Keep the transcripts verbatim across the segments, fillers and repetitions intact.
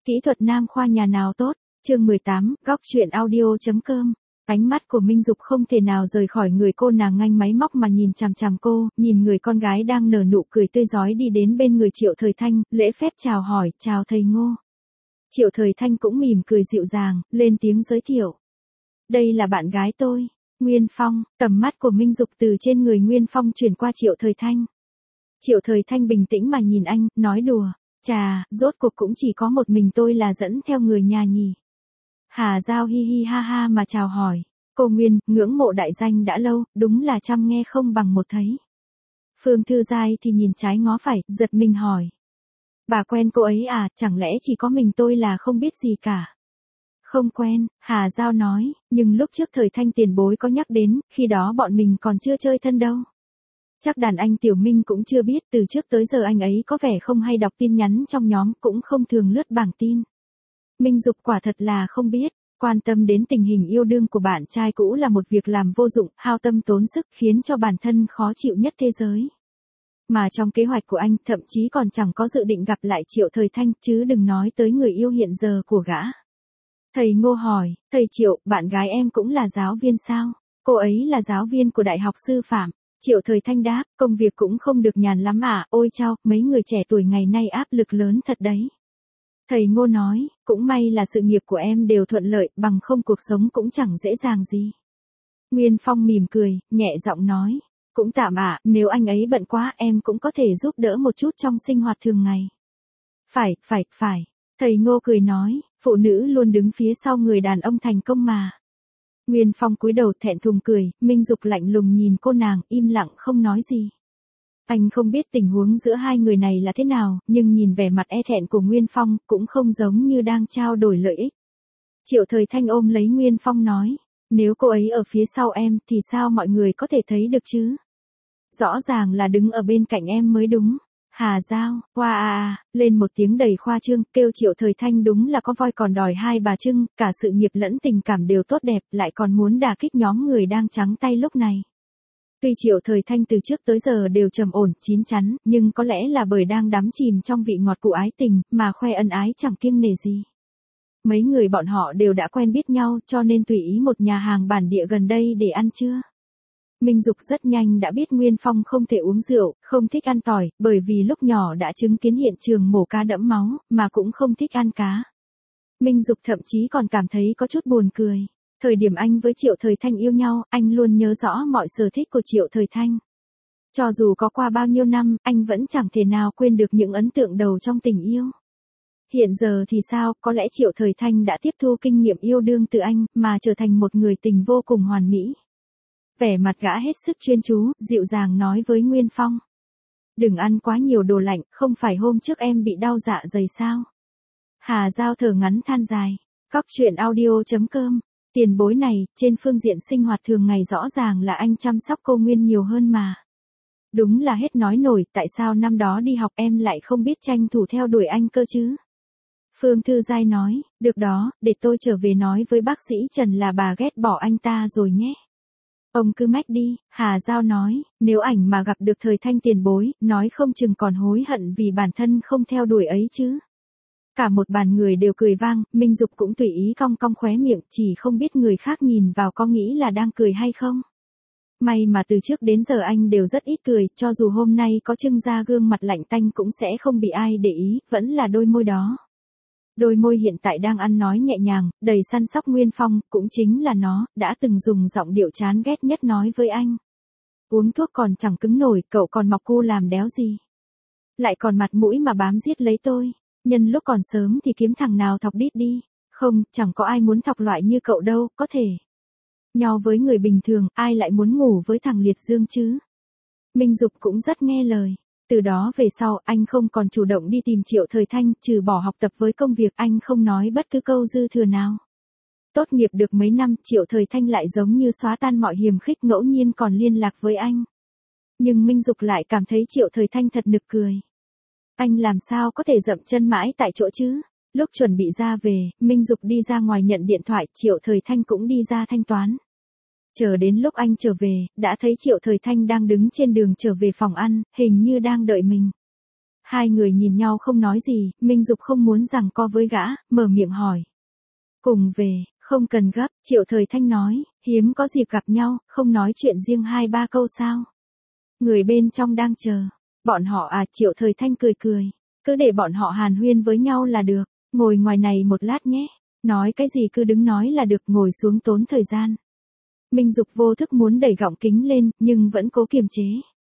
Kỹ thuật nam khoa nhà nào tốt, chương mười tám, góc chuyện audio.com. Ánh mắt của Minh Dục không thể nào rời khỏi người cô nàng nhanh máy móc mà nhìn chằm chằm cô, nhìn người con gái đang nở nụ cười tươi rói đi đến bên người Triệu Thời Thanh, lễ phép chào hỏi, chào thầy Ngô. Triệu Thời Thanh cũng mỉm cười dịu dàng, lên tiếng giới thiệu. Đây là bạn gái tôi, Nguyên Phong. Tầm mắt của Minh Dục từ trên người Nguyên Phong chuyển qua Triệu Thời Thanh. Triệu Thời Thanh bình tĩnh mà nhìn anh, nói đùa. Chà, rốt cuộc cũng chỉ có một mình tôi là dẫn theo người nhà nhỉ. Hà Giao hi hi ha ha mà chào hỏi. Cô Nguyên, ngưỡng mộ đại danh đã lâu, đúng là trăm nghe không bằng một thấy. Phương Thư Giai thì nhìn trái ngó phải, giật mình hỏi. Bà quen cô ấy à, chẳng lẽ chỉ có mình tôi là không biết gì cả. Không quen, Hà Giao nói, nhưng lúc trước Thời Thanh tiền bối có nhắc đến, khi đó bọn mình còn chưa chơi thân đâu. Chắc đàn anh Tiểu Minh cũng chưa biết, từ trước tới giờ anh ấy có vẻ không hay đọc tin nhắn trong nhóm, cũng không thường lướt bảng tin. Minh Dục quả thật là không biết, quan tâm đến tình hình yêu đương của bạn trai cũ là một việc làm vô dụng, hao tâm tốn sức, khiến cho bản thân khó chịu nhất thế giới. Mà trong kế hoạch của anh, thậm chí còn chẳng có dự định gặp lại Triệu Thời Thanh, chứ đừng nói tới người yêu hiện giờ của gã. Thầy Ngô hỏi, thầy Triệu, bạn gái em cũng là giáo viên sao? Cô ấy là giáo viên của Đại học Sư phạm. Triệu Thời Thanh đáp, công việc cũng không được nhàn lắm à, ôi chao, mấy người trẻ tuổi ngày nay áp lực lớn thật đấy. Thầy Ngô nói, cũng may là sự nghiệp của em đều thuận lợi, bằng không cuộc sống cũng chẳng dễ dàng gì. Nguyên Phong mỉm cười, nhẹ giọng nói, cũng tạm ạ, nếu anh ấy bận quá em cũng có thể giúp đỡ một chút trong sinh hoạt thường ngày. Phải, phải, phải. Thầy Ngô cười nói, phụ nữ luôn đứng phía sau người đàn ông thành công mà. Nguyên Phong cúi đầu thẹn thùng cười, Minh Dục lạnh lùng nhìn cô nàng, im lặng không nói gì. Anh không biết tình huống giữa hai người này là thế nào, nhưng nhìn vẻ mặt e thẹn của Nguyên Phong, cũng không giống như đang trao đổi lợi ích. Triệu Thời Thanh ôm lấy Nguyên Phong nói, nếu cô ấy ở phía sau em, thì sao mọi người có thể thấy được chứ? Rõ ràng là đứng ở bên cạnh em mới đúng. Hà Giao, hoa à à, lên một tiếng đầy khoa trương, kêu Triệu Thời Thanh đúng là có voi còn đòi hai bà trưng, cả sự nghiệp lẫn tình cảm đều tốt đẹp, lại còn muốn đả kích nhóm người đang trắng tay lúc này. Tuy Triệu Thời Thanh từ trước tới giờ đều trầm ổn, chín chắn, nhưng có lẽ là bởi đang đắm chìm trong vị ngọt của ái tình, mà khoe ân ái chẳng kiêng nể gì. Mấy người bọn họ đều đã quen biết nhau, cho nên tùy ý một nhà hàng bản địa gần đây để ăn trưa. Minh Dục rất nhanh đã biết Nguyên Phong không thể uống rượu, không thích ăn tỏi, bởi vì lúc nhỏ đã chứng kiến hiện trường mổ cá đẫm máu, mà cũng không thích ăn cá. Minh Dục thậm chí còn cảm thấy có chút buồn cười. Thời điểm anh với Triệu Thời Thanh yêu nhau, anh luôn nhớ rõ mọi sở thích của Triệu Thời Thanh. Cho dù có qua bao nhiêu năm, anh vẫn chẳng thể nào quên được những ấn tượng đầu trong tình yêu. Hiện giờ thì sao, có lẽ Triệu Thời Thanh đã tiếp thu kinh nghiệm yêu đương từ anh, mà trở thành một người tình vô cùng hoàn mỹ. Vẻ mặt gã hết sức chuyên chú, dịu dàng nói với Nguyên Phong. Đừng ăn quá nhiều đồ lạnh, không phải hôm trước em bị đau dạ dày sao? Hà Giao thở ngắn than dài. Góc chuyện audio.com. Tiền bối này, trên phương diện sinh hoạt thường ngày rõ ràng là anh chăm sóc cô Nguyên nhiều hơn mà. Đúng là hết nói nổi, tại sao năm đó đi học em lại không biết tranh thủ theo đuổi anh cơ chứ? Phương Thư Giai nói, được đó, để tôi trở về nói với bác sĩ Trần là bà ghét bỏ anh ta rồi nhé. Ông cứ mách đi, Hà Giao nói, nếu ảnh mà gặp được Thời Thanh tiền bối, nói không chừng còn hối hận vì bản thân không theo đuổi ấy chứ. Cả một bàn người đều cười vang, Minh Dục cũng tùy ý cong cong khóe miệng, chỉ không biết người khác nhìn vào có nghĩ là đang cười hay không. May mà từ trước đến giờ anh đều rất ít cười, cho dù hôm nay có trưng ra gương mặt lạnh tanh cũng sẽ không bị ai để ý, vẫn là đôi môi đó. Đôi môi hiện tại đang ăn nói nhẹ nhàng, đầy săn sóc Nguyên Phong, cũng chính là nó, đã từng dùng giọng điệu chán ghét nhất nói với anh. Uống thuốc còn chẳng cứng nổi, cậu còn mọc cu làm đéo gì. Lại còn mặt mũi mà bám giết lấy tôi, nhân lúc còn sớm thì kiếm thằng nào thọc đít đi. Không, chẳng có ai muốn thọc loại như cậu đâu, có thể. Nhau với người bình thường, ai lại muốn ngủ với thằng liệt dương chứ? Minh Dục cũng rất nghe lời. Từ đó về sau, anh không còn chủ động đi tìm Triệu Thời Thanh, trừ bỏ học tập với công việc, anh không nói bất cứ câu dư thừa nào. Tốt nghiệp được mấy năm, Triệu Thời Thanh lại giống như xóa tan mọi hiềm khích, ngẫu nhiên còn liên lạc với anh. Nhưng Minh Dục lại cảm thấy Triệu Thời Thanh thật nực cười. Anh làm sao có thể dậm chân mãi tại chỗ chứ? Lúc chuẩn bị ra về, Minh Dục đi ra ngoài nhận điện thoại, Triệu Thời Thanh cũng đi ra thanh toán. Chờ đến lúc anh trở về, đã thấy Triệu Thời Thanh đang đứng trên đường trở về phòng ăn, hình như đang đợi mình. Hai người nhìn nhau không nói gì, Minh Dục không muốn giằng co với gã, mở miệng hỏi. Cùng về, không cần gấp, Triệu Thời Thanh nói, hiếm có dịp gặp nhau, không nói chuyện riêng hai ba câu sao. Người bên trong đang chờ. Bọn họ à, Triệu Thời Thanh cười cười. Cứ để bọn họ hàn huyên với nhau là được, ngồi ngoài này một lát nhé. Nói cái gì cứ đứng nói là được, ngồi xuống tốn thời gian. Minh Dục vô thức muốn đẩy gọng kính lên, nhưng vẫn cố kiềm chế.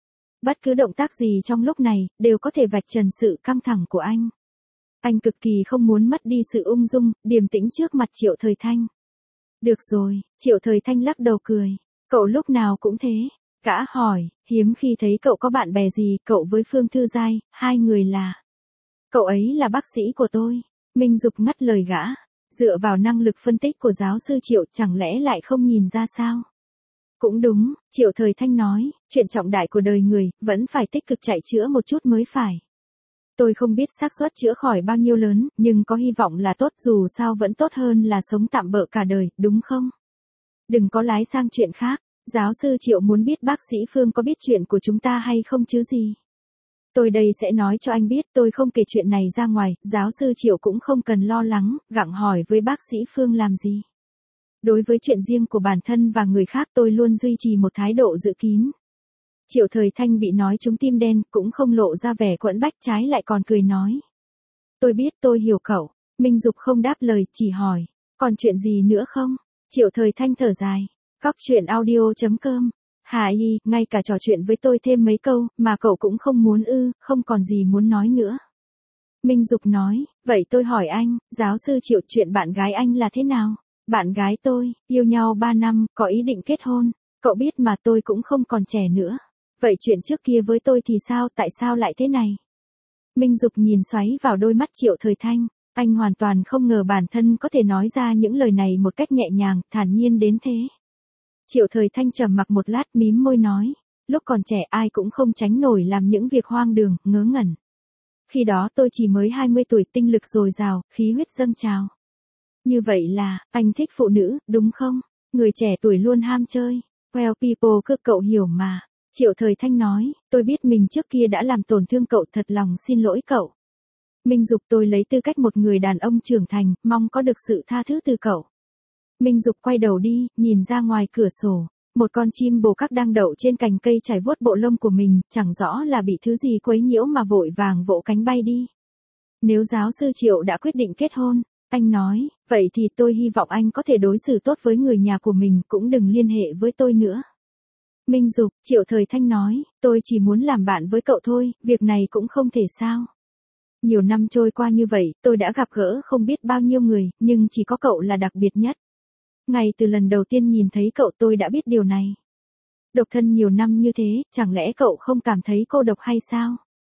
Bất cứ động tác gì trong lúc này, đều có thể vạch trần sự căng thẳng của anh. Anh cực kỳ không muốn mất đi sự ung dung, điềm tĩnh trước mặt Triệu Thời Thanh. Được rồi, Triệu Thời Thanh lắc đầu cười. Cậu lúc nào cũng thế. Gã hỏi, hiếm khi thấy cậu có bạn bè gì, cậu với Phương Thư Giai, hai người là. Cậu ấy là bác sĩ của tôi. Minh Dục ngắt lời gã. Dựa vào năng lực phân tích của giáo sư Triệu chẳng lẽ lại không nhìn ra sao? Cũng đúng, Triệu Thời Thanh nói, chuyện trọng đại của đời người, vẫn phải tích cực chạy chữa một chút mới phải. Tôi không biết xác suất chữa khỏi bao nhiêu lớn, nhưng có hy vọng là tốt, dù sao vẫn tốt hơn là sống tạm bợ cả đời, đúng không? Đừng có lái sang chuyện khác, giáo sư Triệu muốn biết bác sĩ Phương có biết chuyện của chúng ta hay không chứ gì. Tôi đây sẽ nói cho anh biết, tôi không kể chuyện này ra ngoài, giáo sư Triệu cũng không cần lo lắng, gặng hỏi với bác sĩ Phương làm gì. Đối với chuyện riêng của bản thân và người khác tôi luôn duy trì một thái độ giữ kín. Triệu Thời Thanh bị nói trúng tim đen, cũng không lộ ra vẻ quẫn bách, trái lại còn cười nói. Tôi biết, tôi hiểu cậu. Minh Dục không đáp lời, chỉ hỏi, còn chuyện gì nữa không? Triệu Thời Thanh thở dài. Cóc truyện audio chấm com. Hà y, ngay cả trò chuyện với tôi thêm mấy câu, mà cậu cũng không muốn ư, không còn gì muốn nói nữa. Minh Dục nói, vậy tôi hỏi anh, giáo sư Triệu, chuyện bạn gái anh là thế nào? Bạn gái tôi, yêu nhau ba năm, có ý định kết hôn. Cậu biết mà, tôi cũng không còn trẻ nữa. Vậy chuyện trước kia với tôi thì sao, tại sao lại thế này? Minh Dục nhìn xoáy vào đôi mắt Triệu Thời Thanh. Anh hoàn toàn không ngờ bản thân có thể nói ra những lời này một cách nhẹ nhàng, thản nhiên đến thế. Triệu Thời Thanh trầm mặc một lát, mím môi nói. Lúc còn trẻ ai cũng không tránh nổi làm những việc hoang đường, ngớ ngẩn. Khi đó tôi chỉ mới hai mươi tuổi, tinh lực dồi dào, khí huyết dâng trào. Như vậy là, anh thích phụ nữ, đúng không? Người trẻ tuổi luôn ham chơi. Well people, cứ cậu hiểu mà. Triệu Thời Thanh nói, tôi biết mình trước kia đã làm tổn thương cậu, thật lòng xin lỗi cậu. Minh Dục, tôi lấy tư cách một người đàn ông trưởng thành, mong có được sự tha thứ từ cậu. Minh Dục quay đầu đi, nhìn ra ngoài cửa sổ. Một con chim bồ cát đang đậu trên cành cây chải vuốt bộ lông của mình, chẳng rõ là bị thứ gì quấy nhiễu mà vội vàng vỗ cánh bay đi. Nếu giáo sư Triệu đã quyết định kết hôn, anh nói, vậy thì tôi hy vọng anh có thể đối xử tốt với người nhà của mình, cũng đừng liên hệ với tôi nữa. Minh Dục, Triệu Thời Thanh nói, tôi chỉ muốn làm bạn với cậu thôi, việc này cũng không thể sao. Nhiều năm trôi qua như vậy, tôi đã gặp gỡ không biết bao nhiêu người, nhưng chỉ có cậu là đặc biệt nhất. Ngay từ lần đầu tiên nhìn thấy cậu tôi đã biết điều này. Độc thân nhiều năm như thế, chẳng lẽ cậu không cảm thấy cô độc hay sao?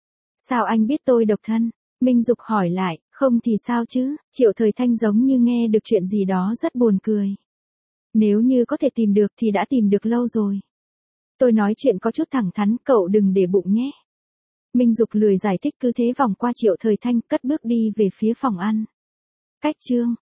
Sao anh biết tôi độc thân? Minh Dục hỏi lại, không thì sao chứ? Triệu Thời Thanh giống như nghe được chuyện gì đó rất buồn cười. Nếu như có thể tìm được thì đã tìm được lâu rồi. Tôi nói chuyện có chút thẳng thắn, cậu đừng để bụng nhé. Minh Dục lười giải thích, cứ thế vòng qua Triệu Thời Thanh, cất bước đi về phía phòng ăn. Cách chương